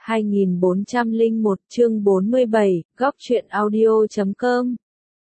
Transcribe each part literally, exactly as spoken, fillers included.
hai nghìn bốn trăm lẻ một chương bốn mươi bảy, góc truyện audio chấm com.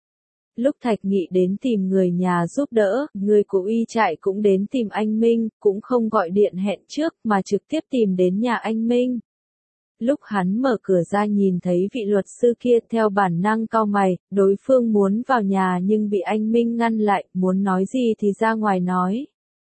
Lúc Thạch Nghị đến tìm người nhà giúp đỡ, người của uy trại cũng đến tìm anh Minh, cũng không gọi điện hẹn trước mà trực tiếp tìm đến nhà anh Minh. Lúc hắn mở cửa ra nhìn thấy vị luật sư kia theo bản năng cau mày, đối phương muốn vào nhà nhưng bị anh Minh ngăn lại, muốn nói gì thì ra ngoài nói.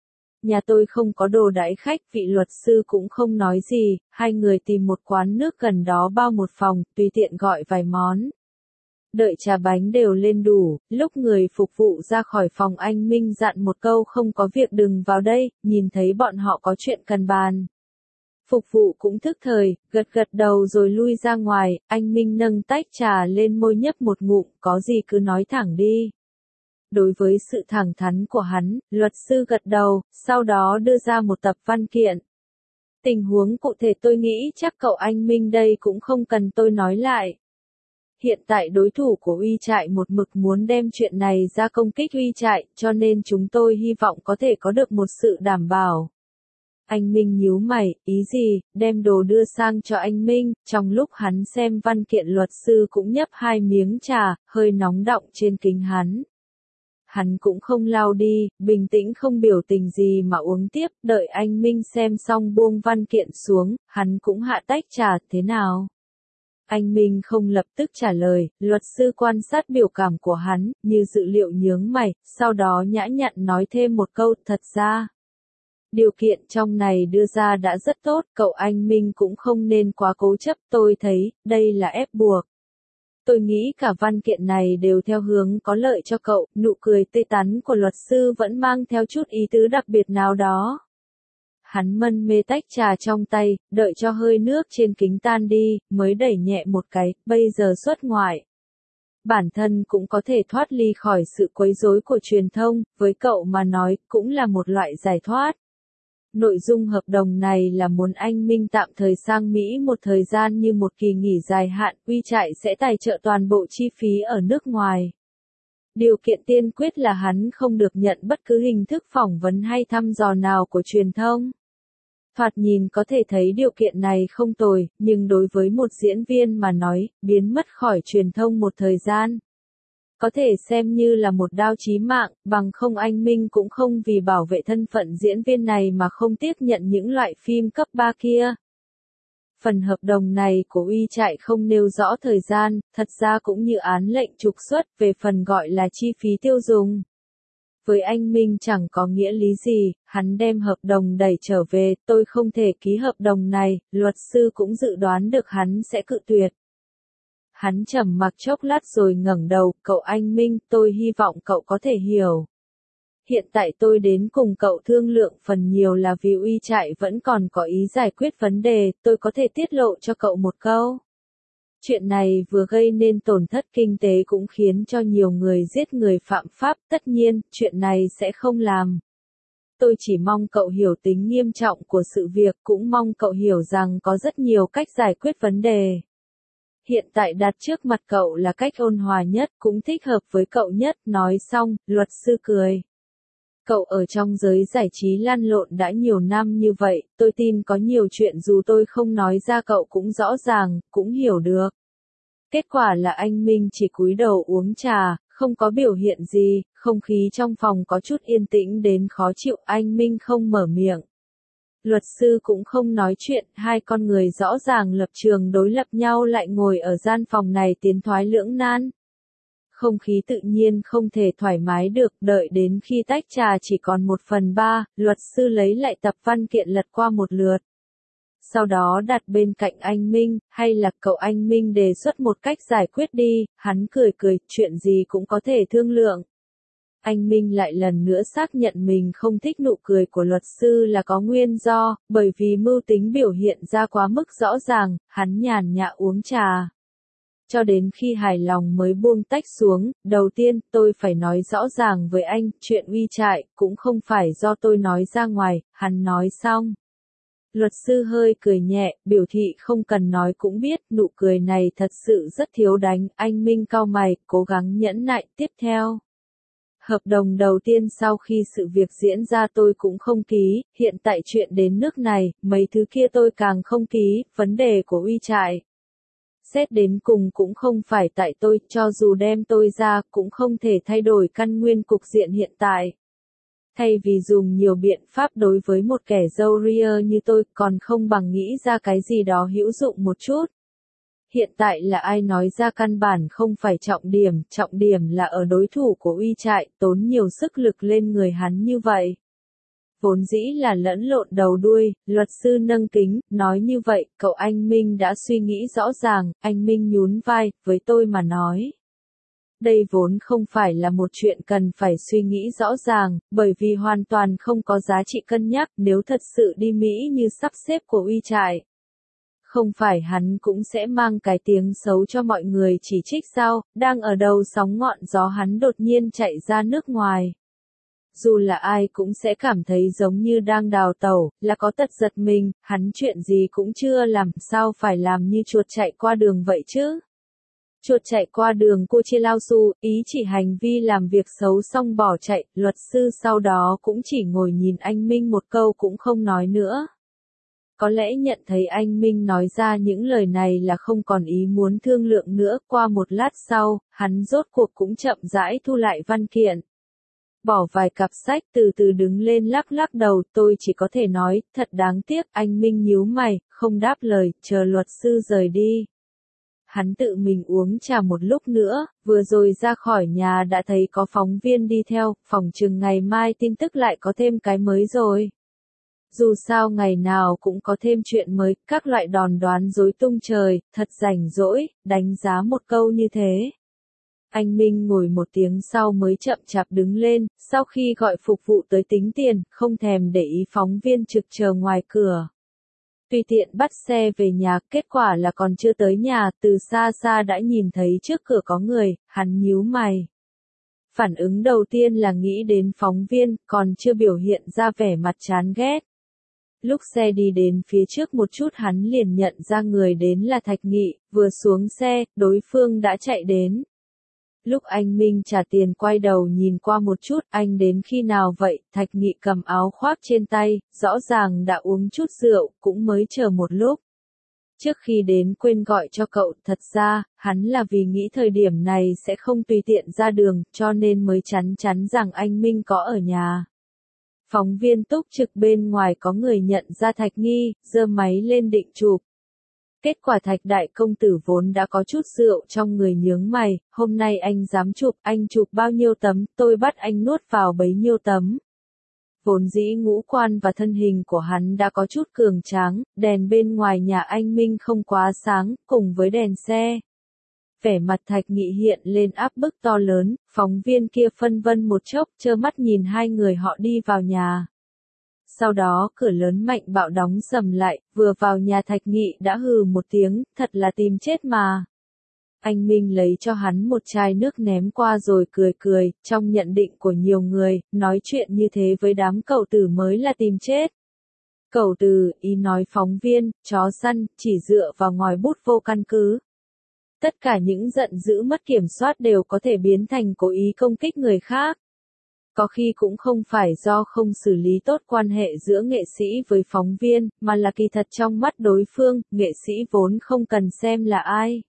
Nhà tôi không có đồ đãi khách, vị luật sư cũng không nói gì, hai người tìm một quán nước gần đó bao một phòng, tùy tiện gọi vài món. Đợi trà bánh đều lên đủ, lúc người phục vụ ra khỏi phòng anh Minh dặn một câu không có việc đừng vào đây, nhìn thấy bọn họ có chuyện cần bàn. Phục vụ cũng thức thời, gật gật đầu rồi lui ra ngoài, anh Minh nâng tách trà lên môi nhấp một ngụm, có gì cứ nói thẳng đi. Đối với sự thẳng thắn của hắn, luật sư gật đầu, sau đó đưa ra một tập văn kiện. Tình huống cụ thể tôi nghĩ chắc cậu anh Minh đây cũng không cần tôi nói lại. Hiện tại đối thủ của uy trại một mực muốn đem chuyện này ra công kích uy trại, cho nên chúng tôi hy vọng có thể có được một sự đảm bảo. Anh Minh nhíu mày, ý gì, đem đồ đưa sang cho anh Minh, trong lúc hắn xem văn kiện luật sư cũng nhấp hai miếng trà, hơi nóng đọng trên kính hắn. Hắn cũng không lao đi, bình tĩnh không biểu tình gì mà uống tiếp, đợi anh Minh xem xong buông văn kiện xuống, hắn cũng hạ tách trà, thế nào? Anh Minh không lập tức trả lời, luật sư quan sát biểu cảm của hắn, như dự liệu nhướng mày, sau đó nhã nhặn nói thêm một câu, thật ra. Điều kiện trong này đưa ra đã rất tốt, cậu anh Minh cũng không nên quá cố chấp, tôi thấy, đây là ép buộc. Tôi nghĩ cả văn kiện này đều theo hướng có lợi cho cậu, nụ cười tươi tắn của luật sư vẫn mang theo chút ý tứ đặc biệt nào đó. Hắn mân mê tách trà trong tay, đợi cho hơi nước trên kính tan đi, mới đẩy nhẹ một cái, bây giờ xuất ngoại. Bản thân cũng có thể thoát ly khỏi sự quấy rối của truyền thông, với cậu mà nói, cũng là một loại giải thoát. Nội dung hợp đồng này là muốn anh Minh tạm thời sang Mỹ một thời gian như một kỳ nghỉ dài hạn, uy trại sẽ tài trợ toàn bộ chi phí ở nước ngoài. Điều kiện tiên quyết là hắn không được nhận bất cứ hình thức phỏng vấn hay thăm dò nào của truyền thông. Thoạt nhìn có thể thấy điều kiện này không tồi, nhưng đối với một diễn viên mà nói, biến mất khỏi truyền thông một thời gian. Có thể xem như là một đao chí mạng, bằng không anh Minh cũng không vì bảo vệ thân phận diễn viên này mà không tiếp nhận những loại phim cấp ba kia. Phần hợp đồng này của uy trại không nêu rõ thời gian, thật ra cũng như án lệnh trục xuất về phần gọi là chi phí tiêu dùng. Với anh Minh chẳng có nghĩa lý gì, hắn đem hợp đồng đẩy trở về, tôi không thể ký hợp đồng này, luật sư cũng dự đoán được hắn sẽ cự tuyệt. Hắn trầm mặc chốc lát rồi ngẩng đầu, cậu anh Minh, tôi hy vọng cậu có thể hiểu. Hiện tại tôi đến cùng cậu thương lượng phần nhiều là vì uy trại vẫn còn có ý giải quyết vấn đề, tôi có thể tiết lộ cho cậu một câu. Chuyện này vừa gây nên tổn thất kinh tế cũng khiến cho nhiều người giết người phạm pháp, tất nhiên, chuyện này sẽ không làm. Tôi chỉ mong cậu hiểu tính nghiêm trọng của sự việc, cũng mong cậu hiểu rằng có rất nhiều cách giải quyết vấn đề. Hiện tại đặt trước mặt cậu là cách ôn hòa nhất, cũng thích hợp với cậu nhất, nói xong, luật sư cười. Cậu ở trong giới giải trí lăn lộn đã nhiều năm như vậy, tôi tin có nhiều chuyện dù tôi không nói ra cậu cũng rõ ràng, cũng hiểu được. Kết quả là anh Minh chỉ cúi đầu uống trà, không có biểu hiện gì, không khí trong phòng có chút yên tĩnh đến khó chịu, anh Minh không mở miệng. Luật sư cũng không nói chuyện, hai con người rõ ràng lập trường đối lập nhau lại ngồi ở gian phòng này tiến thoái lưỡng nan. Không khí tự nhiên không thể thoải mái được, đợi đến khi tách trà chỉ còn một phần ba, luật sư lấy lại tập văn kiện lật qua một lượt. Sau đó đặt bên cạnh anh Minh, hay là cậu anh Minh đề xuất một cách giải quyết đi, hắn cười cười, chuyện gì cũng có thể thương lượng. Anh Minh lại lần nữa xác nhận mình không thích nụ cười của luật sư là có nguyên do, bởi vì mưu tính biểu hiện ra quá mức rõ ràng, hắn nhàn nhã uống trà. Cho đến khi hài lòng mới buông tách xuống, đầu tiên, tôi phải nói rõ ràng với anh, chuyện uy trại, cũng không phải do tôi nói ra ngoài, hắn nói xong. Luật sư hơi cười nhẹ, biểu thị không cần nói cũng biết, nụ cười này thật sự rất thiếu đánh, anh Minh cau mày, cố gắng nhẫn nại, tiếp theo. Hợp đồng đầu tiên sau khi sự việc diễn ra tôi cũng không ký, hiện tại chuyện đến nước này, mấy thứ kia tôi càng không ký, vấn đề của uy trại. Xét đến cùng cũng không phải tại tôi, cho dù đem tôi ra, cũng không thể thay đổi căn nguyên cục diện hiện tại. Thay vì dùng nhiều biện pháp đối với một kẻ râu ria như tôi, còn không bằng nghĩ ra cái gì đó hữu dụng một chút. Hiện tại là ai nói ra căn bản không phải trọng điểm, trọng điểm là ở đối thủ của uy trại, tốn nhiều sức lực lên người hắn như vậy. Vốn dĩ là lẫn lộn đầu đuôi, luật sư nâng kính, nói như vậy, cậu anh Minh đã suy nghĩ rõ ràng, anh Minh nhún vai, với tôi mà nói. Đây vốn không phải là một chuyện cần phải suy nghĩ rõ ràng, bởi vì hoàn toàn không có giá trị cân nhắc nếu thật sự đi Mỹ như sắp xếp của uy trại. Không phải hắn cũng sẽ mang cái tiếng xấu cho mọi người chỉ trích sao, đang ở đầu sóng ngọn gió hắn đột nhiên chạy ra nước ngoài. Dù là ai cũng sẽ cảm thấy giống như đang đào tẩu, là có tật giật mình, hắn chuyện gì cũng chưa làm, sao phải làm như chuột chạy qua đường vậy chứ? Chuột chạy qua đường cô chia lao su, ý chỉ hành vi làm việc xấu xong bỏ chạy, luật sư sau đó cũng chỉ ngồi nhìn anh Minh một câu cũng không nói nữa. Có lẽ nhận thấy anh Minh nói ra những lời này là không còn ý muốn thương lượng nữa, qua một lát sau, hắn rốt cuộc cũng chậm rãi thu lại văn kiện. Bỏ vài cặp sách từ từ đứng lên lắc lắc đầu, tôi chỉ có thể nói, thật đáng tiếc, anh Minh nhíu mày, không đáp lời, chờ luật sư rời đi. Hắn tự mình uống trà một lúc nữa, vừa rồi ra khỏi nhà đã thấy có phóng viên đi theo, phòng chừng ngày mai tin tức lại có thêm cái mới rồi. Dù sao ngày nào cũng có thêm chuyện mới, các loại đòn đoán rối tung trời, thật rảnh rỗi, đánh giá một câu như thế. Anh Minh ngồi một tiếng sau mới chậm chạp đứng lên, sau khi gọi phục vụ tới tính tiền, không thèm để ý phóng viên trực chờ ngoài cửa. Tùy tiện bắt xe về nhà, kết quả là còn chưa tới nhà, từ xa xa đã nhìn thấy trước cửa có người, hắn nhíu mày. Phản ứng đầu tiên là nghĩ đến phóng viên, còn chưa biểu hiện ra vẻ mặt chán ghét. Lúc xe đi đến phía trước một chút hắn liền nhận ra người đến là Thạch Nghị, vừa xuống xe, đối phương đã chạy đến. Lúc anh Minh trả tiền quay đầu nhìn qua một chút, anh đến khi nào vậy, Thạch Nghị cầm áo khoác trên tay, rõ ràng đã uống chút rượu, cũng mới chờ một lúc. Trước khi đến quên gọi cho cậu, thật ra, hắn là vì nghĩ thời điểm này sẽ không tùy tiện ra đường, cho nên mới chắn chắn rằng anh Minh có ở nhà. Phóng viên túc trực bên ngoài có người nhận ra Thạch Nghi, giơ máy lên định chụp. Kết quả Thạch đại công tử vốn đã có chút rượu trong người nhướng mày, hôm nay anh dám chụp, anh chụp bao nhiêu tấm, tôi bắt anh nuốt vào bấy nhiêu tấm. Vốn dĩ ngũ quan và thân hình của hắn đã có chút cường tráng, đèn bên ngoài nhà anh Minh không quá sáng, cùng với đèn xe. Vẻ mặt Thạch Nghị hiện lên áp bức to lớn, phóng viên kia phân vân một chốc, trơ mắt nhìn hai người họ đi vào nhà. Sau đó cửa lớn mạnh bạo đóng sầm lại, vừa vào nhà Thạch Nghị đã hừ một tiếng, thật là tìm chết mà. Anh Minh lấy cho hắn một chai nước ném qua rồi cười cười, trong nhận định của nhiều người, nói chuyện như thế với đám cậu tử mới là tìm chết. Cậu tử, ý nói phóng viên, chó săn, chỉ dựa vào ngòi bút vô căn cứ. Tất cả những giận dữ mất kiểm soát đều có thể biến thành cố ý công kích người khác. Có khi cũng không phải do không xử lý tốt quan hệ giữa nghệ sĩ với phóng viên, mà là kỳ thật trong mắt đối phương, nghệ sĩ vốn không cần xem là ai.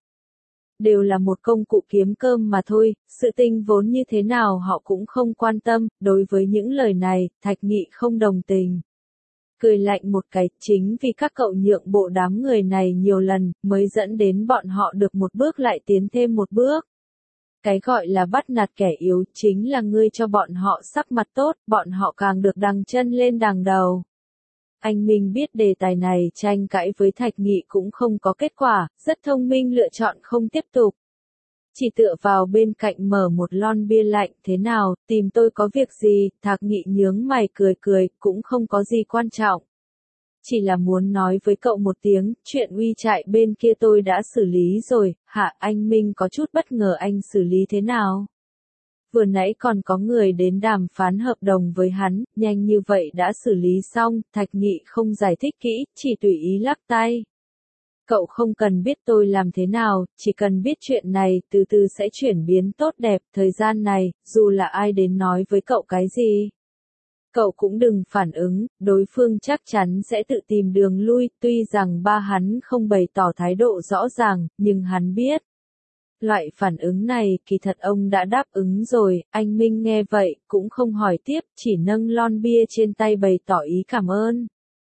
Đều là một công cụ kiếm cơm mà thôi, sự tình vốn như thế nào họ cũng không quan tâm, đối với những lời này, Thạch Nghị không đồng tình. Cười lạnh một cái, chính vì các cậu nhượng bộ đám người này nhiều lần, mới dẫn đến bọn họ được một bước lại tiến thêm một bước. Cái gọi là bắt nạt kẻ yếu chính là ngươi cho bọn họ sắc mặt tốt, bọn họ càng được đằng chân lên đằng đầu. Anh Minh biết đề tài này tranh cãi với Thạch Nghị cũng không có kết quả, rất thông minh lựa chọn không tiếp tục. Chỉ tựa vào bên cạnh mở một lon bia lạnh, thế nào, tìm tôi có việc gì, Thạch Nghị nhướng mày cười cười, cũng không có gì quan trọng. Chỉ là muốn nói với cậu một tiếng, chuyện uy trại bên kia tôi đã xử lý rồi, hả? Anh Minh có chút bất ngờ anh xử lý thế nào? Vừa nãy còn có người đến đàm phán hợp đồng với hắn, nhanh như vậy đã xử lý xong, Thạch Nghị không giải thích kỹ, chỉ tùy ý lắc tay. Cậu không cần biết tôi làm thế nào, chỉ cần biết chuyện này từ từ sẽ chuyển biến tốt đẹp, thời gian này, dù là ai đến nói với cậu cái gì. Cậu cũng đừng phản ứng, đối phương chắc chắn sẽ tự tìm đường lui, tuy rằng ba hắn không bày tỏ thái độ rõ ràng, nhưng hắn biết. Loại phản ứng này, kỳ thật ông đã đáp ứng rồi, anh Minh nghe vậy, cũng không hỏi tiếp, chỉ nâng lon bia trên tay bày tỏ ý cảm ơn.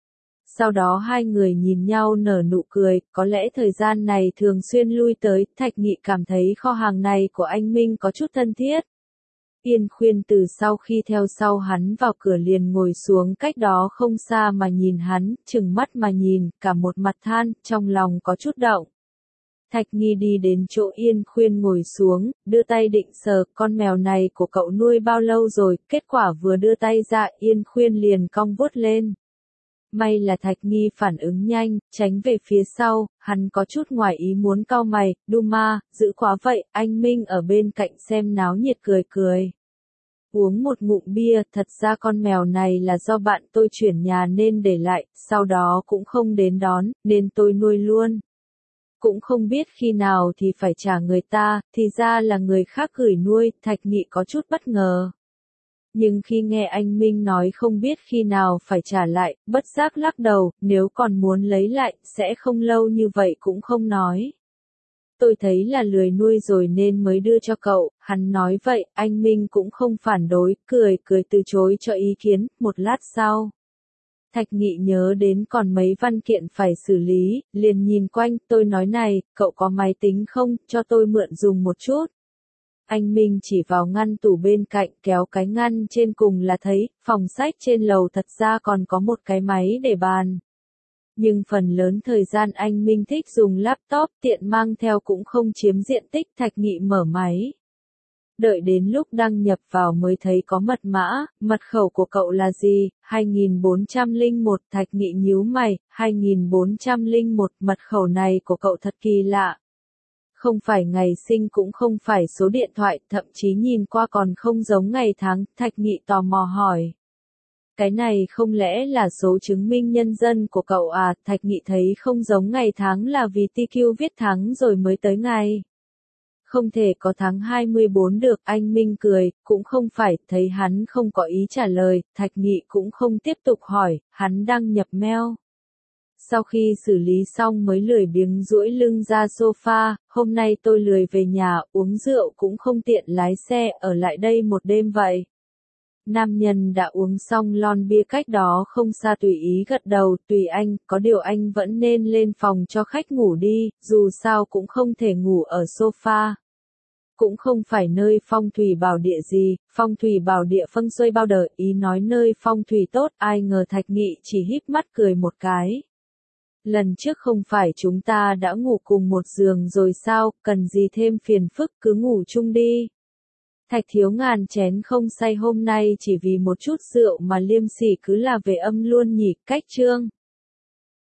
Sau đó hai người nhìn nhau nở nụ cười, có lẽ thời gian này thường xuyên lui tới, Thạch Nghị cảm thấy kho hàng này của anh Minh có chút thân thiết. Yên Khuyên từ sau khi theo sau hắn vào cửa liền ngồi xuống cách đó không xa mà nhìn hắn, chừng mắt mà nhìn, cả một mặt than, trong lòng có chút động. Thạch Nghi đi đến chỗ Yên Khuyên ngồi xuống, đưa tay định sờ, con mèo này của cậu nuôi bao lâu rồi, kết quả vừa đưa tay ra Yên Khuyên liền cong vuốt lên. May là Thạch Nghi phản ứng nhanh, tránh về phía sau, hắn có chút ngoài ý muốn cau mày, Duma, giữ quá vậy, anh Minh ở bên cạnh xem náo nhiệt cười cười. Uống một ngụm bia, thật ra con mèo này là do bạn tôi chuyển nhà nên để lại, sau đó cũng không đến đón, nên tôi nuôi luôn. Cũng không biết khi nào thì phải trả người ta, thì ra là người khác gửi nuôi, Thạch Nghị có chút bất ngờ. Nhưng khi nghe anh Minh nói không biết khi nào phải trả lại, bất giác lắc đầu, nếu còn muốn lấy lại, sẽ không lâu như vậy cũng không nói. Tôi thấy là lười nuôi rồi nên mới đưa cho cậu, hắn nói vậy, anh Minh cũng không phản đối, cười cười từ chối cho ý kiến, một lát sau. Thạch Nghị nhớ đến còn mấy văn kiện phải xử lý, liền nhìn quanh, tôi nói này, cậu có máy tính không, cho tôi mượn dùng một chút. Anh Minh chỉ vào ngăn tủ bên cạnh kéo cái ngăn trên cùng là thấy, phòng sách trên lầu thật ra còn có một cái máy để bàn. Nhưng phần lớn thời gian anh Minh thích dùng laptop tiện mang theo cũng không chiếm diện tích. Thạch Nghị mở máy. Đợi đến lúc đăng nhập vào mới thấy có mật mã, mật khẩu của cậu là gì, hai nghìn bốn trăm lẻ một, Thạch Nghị nhíu mày, hai nghìn bốn trăm lẻ một, mật khẩu này của cậu thật kỳ lạ. Không phải ngày sinh cũng không phải số điện thoại, thậm chí nhìn qua còn không giống ngày tháng, Thạch Nghị tò mò hỏi. Cái này không lẽ là số chứng minh nhân dân của cậu à, Thạch Nghị thấy không giống ngày tháng là vì tê quy viết tháng rồi mới tới ngày. Không thể có tháng hai mươi bốn được, anh Minh cười, cũng không phải, thấy hắn không có ý trả lời, Thạch Nghị cũng không tiếp tục hỏi, hắn đăng nhập mail. Sau khi xử lý xong mới lười biếng duỗi lưng ra sofa, hôm nay tôi lười về nhà, uống rượu cũng không tiện lái xe, ở lại đây một đêm vậy. Nam nhân đã uống xong lon bia cách đó không xa tùy ý gật đầu, tùy anh, có điều anh vẫn nên lên phòng cho khách ngủ đi, dù sao cũng không thể ngủ ở sofa. Cũng không phải nơi phong thủy bảo địa gì, phong thủy bảo địa feng shui bao đời, ý nói nơi phong thủy tốt, ai ngờ Thạch Nghị chỉ híp mắt cười một cái. Lần trước không phải chúng ta đã ngủ cùng một giường rồi sao, cần gì thêm phiền phức, cứ ngủ chung đi. Thạch Thiếu ngàn chén không say hôm nay chỉ vì một chút rượu mà liêm sỉ cứ là về âm luôn nhỉ, cách chương.